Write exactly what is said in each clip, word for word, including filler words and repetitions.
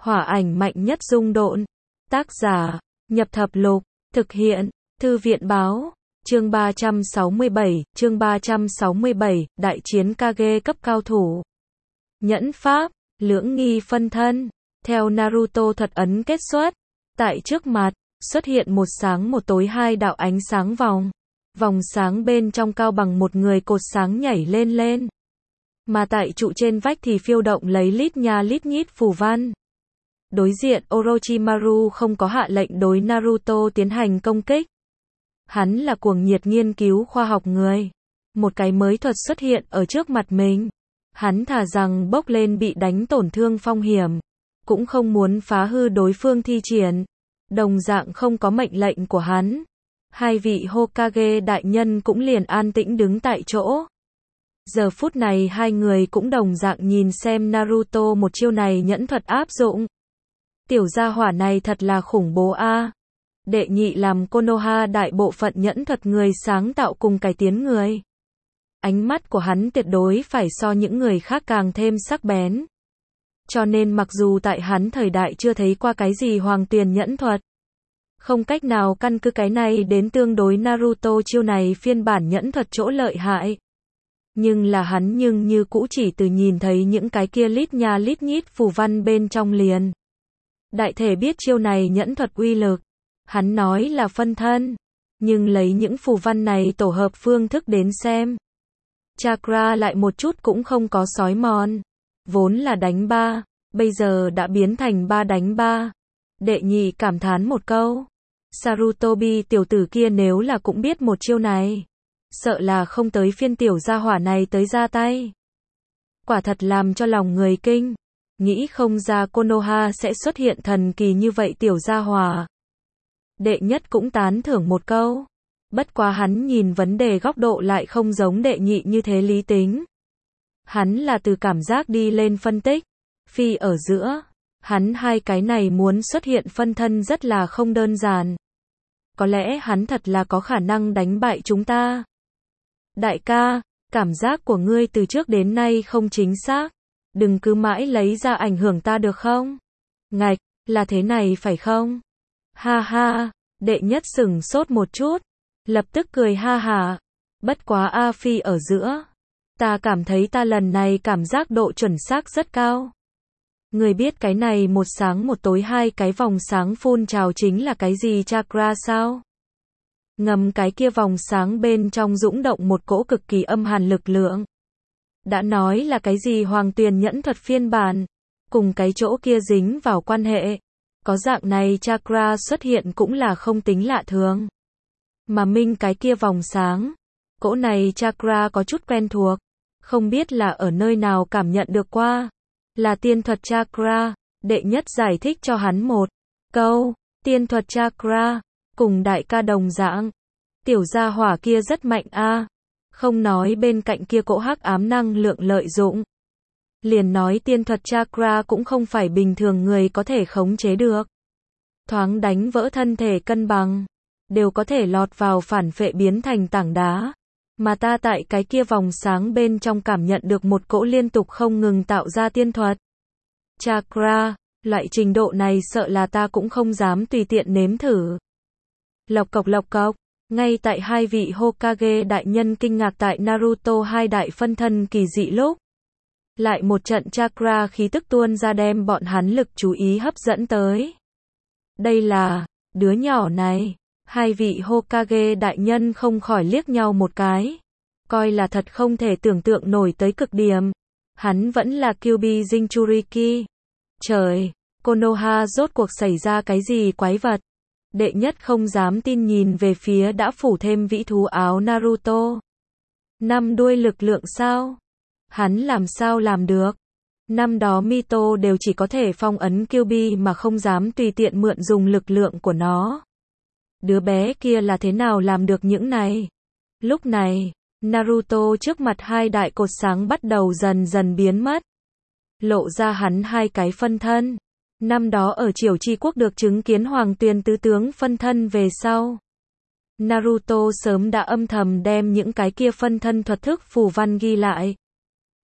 Hỏa ảnh mạnh nhất dung độn. Tác giả, Nhập Thập Lục. Thực hiện, Thư viện báo. Chương ba trăm sáu mươi bảy, chương ba trăm sáu mươi bảy, đại chiến Kage cấp cao thủ. Nhẫn pháp, lưỡng nghi phân thân. Theo Naruto thuật ấn kết xuất, tại trước mặt, xuất hiện một sáng một tối hai đạo ánh sáng vòng. Vòng sáng bên trong cao bằng một người cột sáng nhảy lên lên. Mà tại trụ trên vách thì phiêu động lấy lít nha lít nhít phù văn. Đối diện Orochimaru không có hạ lệnh đối Naruto tiến hành công kích. Hắn là cuồng nhiệt nghiên cứu khoa học người. Một cái mới thuật xuất hiện ở trước mặt mình. Hắn thà rằng bốc lên bị đánh tổn thương phong hiểm. Cũng không muốn phá hư đối phương thi triển. Đồng dạng không có mệnh lệnh của hắn. Hai vị Hokage đại nhân cũng liền an tĩnh đứng tại chỗ. Giờ phút này hai người cũng đồng dạng nhìn xem Naruto một chiêu này nhẫn thuật áp dụng. Tiểu gia hỏa này thật là khủng bố a. Đệ nhị làm Konoha đại bộ phận nhẫn thuật người sáng tạo cùng cải tiến người. Ánh mắt của hắn tuyệt đối phải so những người khác càng thêm sắc bén. Cho nên mặc dù tại hắn thời đại chưa thấy qua cái gì hoàng tuyền nhẫn thuật, không cách nào căn cứ cái này đến tương đối Naruto chiêu này phiên bản nhẫn thuật chỗ lợi hại. Nhưng là hắn nhưng như cũ chỉ từ nhìn thấy những cái kia lít nha lít nhít phù văn bên trong liền. Đại thể biết chiêu này nhẫn thuật uy lực. Hắn nói là phân thân. Nhưng lấy những phù văn này tổ hợp phương thức đến xem. Chakra lại một chút cũng không có sói mòn. Vốn là đánh ba, bây giờ đã biến thành ba đánh ba. Đệ nhị cảm thán một câu. Sarutobi tiểu tử kia nếu là cũng biết một chiêu này. Sợ là không tới phiên tiểu gia hỏa này tới ra tay. Quả thật làm cho lòng người kinh. Nghĩ không ra Konoha sẽ xuất hiện thần kỳ như vậy tiểu gia hỏa. Đệ nhất cũng tán thưởng một câu. Bất quá hắn nhìn vấn đề góc độ lại không giống đệ nhị như thế lý tính. Hắn là từ cảm giác đi lên phân tích. Phi ở giữa. Hắn hai cái này muốn xuất hiện phân thân rất là không đơn giản. Có lẽ hắn thật là có khả năng đánh bại chúng ta. Đại ca, cảm giác của ngươi từ trước đến nay không chính xác. Đừng cứ mãi lấy ra ảnh hưởng ta được không? Ngạch, là thế này phải không? Ha ha, đệ nhất sửng sốt một chút. Lập tức cười ha hả. Bất quá A Phi ở giữa. Ta cảm thấy ta lần này cảm giác độ chuẩn xác rất cao. Người biết cái này một sáng một tối hai cái vòng sáng phun trào chính là cái gì chakra sao? Ngầm cái kia vòng sáng bên trong dũng động một cỗ cực kỳ âm hàn lực lượng. Đã nói là cái gì hoàng tuyền nhẫn thuật phiên bản. Cùng cái chỗ kia dính vào quan hệ. Có dạng này chakra xuất hiện cũng là không tính lạ thường. Mà minh cái kia vòng sáng. Cỗ này chakra có chút quen thuộc. Không biết là ở nơi nào cảm nhận được qua. Là tiên thuật chakra. Đệ nhất giải thích cho hắn một câu. Tiên thuật chakra. Cùng đại ca đồng dạng. Tiểu gia hỏa kia rất mạnh a. Không nói bên cạnh kia cỗ hắc ám năng lượng lợi dụng. Liền nói tiên thuật chakra cũng không phải bình thường người có thể khống chế được. Thoáng đánh vỡ thân thể cân bằng. Đều có thể lọt vào phản phệ biến thành tảng đá. Mà ta tại cái kia vòng sáng bên trong cảm nhận được một cỗ liên tục không ngừng tạo ra tiên thuật. Chakra, loại trình độ này sợ là ta cũng không dám tùy tiện nếm thử. Lộc cộc lộc cộc, ngay tại hai vị Hokage đại nhân kinh ngạc tại Naruto hai đại phân thân kỳ dị lúc. Lại một trận chakra khí tức tuôn ra đem bọn hắn lực chú ý hấp dẫn tới. Đây là, đứa nhỏ này. Hai vị Hokage đại nhân không khỏi liếc nhau một cái. Coi là thật không thể tưởng tượng nổi tới cực điểm. Hắn vẫn là Kyuubi Jinchuriki. Trời, Konoha rốt cuộc xảy ra cái gì quái vật. Đệ nhất không dám tin nhìn về phía đã phủ thêm vĩ thú áo Naruto. Năm đuôi lực lượng sao? Hắn làm sao làm được? Năm đó Mito đều chỉ có thể phong ấn Kyuubi mà không dám tùy tiện mượn dùng lực lượng của nó. Đứa bé kia là thế nào làm được những này? Lúc này, Naruto trước mặt hai đại cột sáng bắt đầu dần dần biến mất. Lộ ra hắn hai cái phân thân. Năm đó ở Triều Chi Quốc được chứng kiến Hoàng Tuyền tứ tướng phân thân về sau. Naruto sớm đã âm thầm đem những cái kia phân thân thuật thức phù văn ghi lại.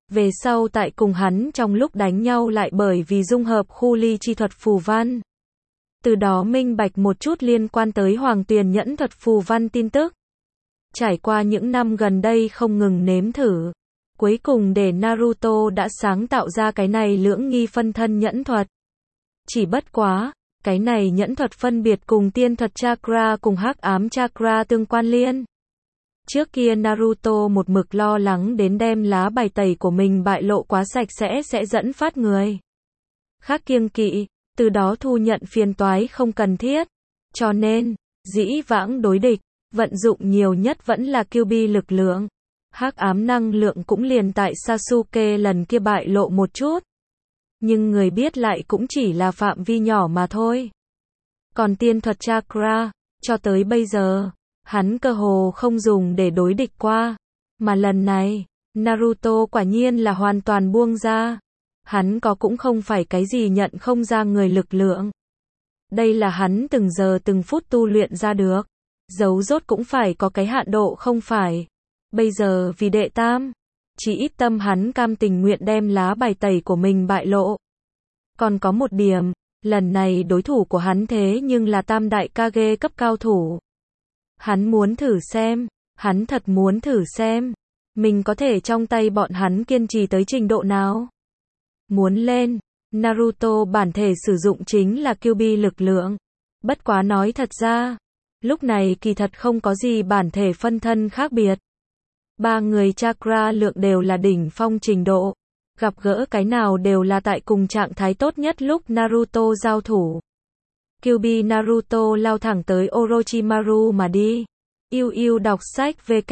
Về sau tại cùng hắn trong lúc đánh nhau lại bởi vì dung hợp khu ly chi thuật phù văn. Từ đó minh bạch một chút liên quan tới Hoàng Tuyền nhẫn thuật phù văn tin tức. Trải qua những năm gần đây không ngừng nếm thử. Cuối cùng để Naruto đã sáng tạo ra cái này lưỡng nghi phân thân nhẫn thuật. Chỉ bất quá, cái này nhẫn thuật phân biệt cùng tiên thuật chakra cùng hắc ám chakra tương quan liên. Trước kia Naruto một mực lo lắng đến đem lá bài tẩy của mình bại lộ quá sạch sẽ sẽ dẫn phát người khác kiêng kỵ, từ đó thu nhận phiền toái không cần thiết. Cho nên, dĩ vãng đối địch, vận dụng nhiều nhất vẫn là Kyuubi lực lượng. Hắc ám năng lượng cũng liền tại Sasuke lần kia bại lộ một chút. Nhưng người biết lại cũng chỉ là phạm vi nhỏ mà thôi. Còn tiên thuật chakra, cho tới bây giờ, hắn cơ hồ không dùng để đối địch qua. Mà lần này, Naruto quả nhiên là hoàn toàn buông ra. Hắn có cũng không phải cái gì nhận không ra người lực lượng. Đây là hắn từng giờ từng phút tu luyện ra được. Dấu rốt cũng phải có cái hạn độ không phải. Bây giờ vì đệ tam, chỉ ít tâm hắn cam tình nguyện đem lá bài tẩy của mình bại lộ. Còn có một điểm, lần này đối thủ của hắn thế nhưng là tam đại Kage cấp cao thủ. Hắn muốn thử xem, hắn thật muốn thử xem, mình có thể trong tay bọn hắn kiên trì tới trình độ nào. Muốn lên, Naruto bản thể sử dụng chính là Kyuubi lực lượng. Bất quá nói thật ra, lúc này kỳ thật không có gì bản thể phân thân khác biệt. Ba người chakra lượng đều là đỉnh phong trình độ. Gặp gỡ cái nào đều là tại cùng trạng thái tốt nhất lúc Naruto giao thủ. Kyuubi Naruto lao thẳng tới Orochimaru mà đi. Yêu yêu đọc sách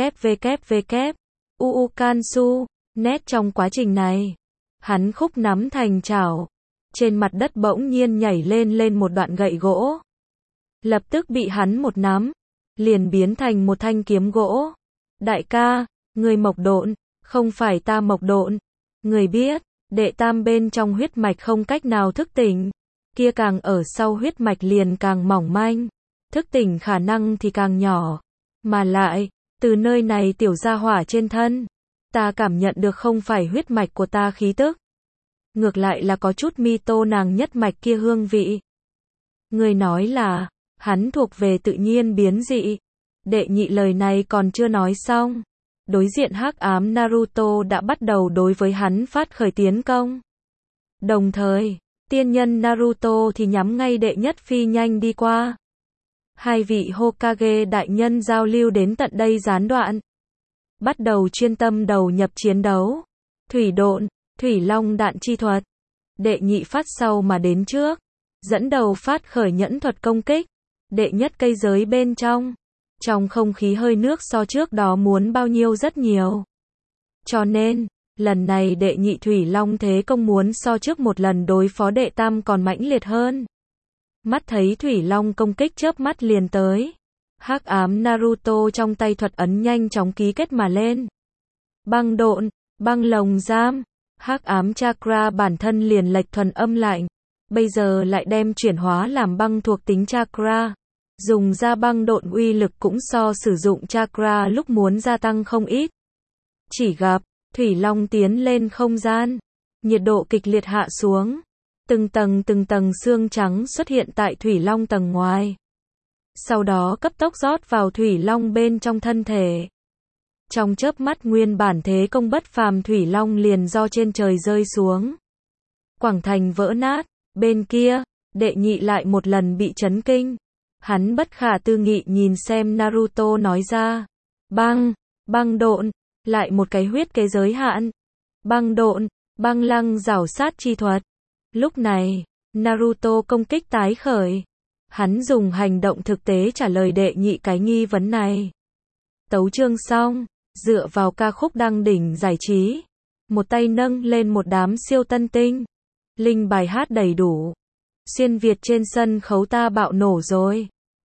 www. Uukansu, net trong quá trình này. Hắn khúc nắm thành chảo. Trên mặt đất bỗng nhiên nhảy lên lên một đoạn gậy gỗ. Lập tức bị hắn một nắm. Liền biến thành một thanh kiếm gỗ. Đại ca, người mộc độn, không phải ta mộc độn. Người biết, đệ tam bên trong huyết mạch không cách nào thức tỉnh. Kia càng ở sau huyết mạch liền càng mỏng manh. Thức tỉnh khả năng thì càng nhỏ. Mà lại, từ nơi này tiểu gia hỏa trên thân, ta cảm nhận được không phải huyết mạch của ta khí tức. Ngược lại là có chút Mito nàng nhất mạch kia hương vị. Người nói là, hắn thuộc về tự nhiên biến dị. Đệ nhị lời này còn chưa nói xong. Đối diện hắc ám Naruto đã bắt đầu đối với hắn phát khởi tiến công. Đồng thời, tiên nhân Naruto thì nhắm ngay đệ nhất phi nhanh đi qua. Hai vị Hokage đại nhân giao lưu đến tận đây gián đoạn. Bắt đầu chuyên tâm đầu nhập chiến đấu. Thủy độn, thủy long đạn chi thuật. Đệ nhị phát sau mà đến trước. Dẫn đầu phát khởi nhẫn thuật công kích. Đệ nhất cây giới bên trong. Trong không khí hơi nước so trước đó muốn bao nhiêu rất nhiều. Cho nên, lần này đệ nhị thủy long thế công muốn so trước một lần đối phó đệ tam còn mãnh liệt hơn. Mắt thấy thủy long công kích chớp mắt liền tới. Hắc ám Naruto trong tay thuật ấn nhanh chóng ký kết mà lên. Băng độn, băng lồng giam. Hắc ám chakra bản thân liền lệch thuần âm lạnh. Bây giờ lại đem chuyển hóa làm băng thuộc tính chakra. Dùng ra băng độn uy lực cũng so sử dụng chakra lúc muốn gia tăng không ít. Chỉ gặp, thủy long tiến lên không gian. Nhiệt độ kịch liệt hạ xuống. Từng tầng từng tầng xương trắng xuất hiện tại thủy long tầng ngoài. Sau đó cấp tốc rót vào thủy long bên trong thân thể. Trong chớp mắt nguyên bản thế công bất phàm thủy long liền do trên trời rơi xuống. Quảng thành vỡ nát, bên kia, đệ nhị lại một lần bị chấn kinh. Hắn bất khả tư nghị nhìn xem Naruto nói ra. Băng, băng độn, lại một cái huyết kế giới hạn. Băng độn, băng lăng rảo sát chi thuật. Lúc này, Naruto công kích tái khởi. Hắn dùng hành động thực tế trả lời đệ nhị cái nghi vấn này. Tấu chương xong, dựa vào ca khúc đăng đỉnh giải trí. Một tay nâng lên một đám siêu tân tinh. Linh bài hát đầy đủ. Xuyên Việt trên sân khấu ta bạo nổ rồi.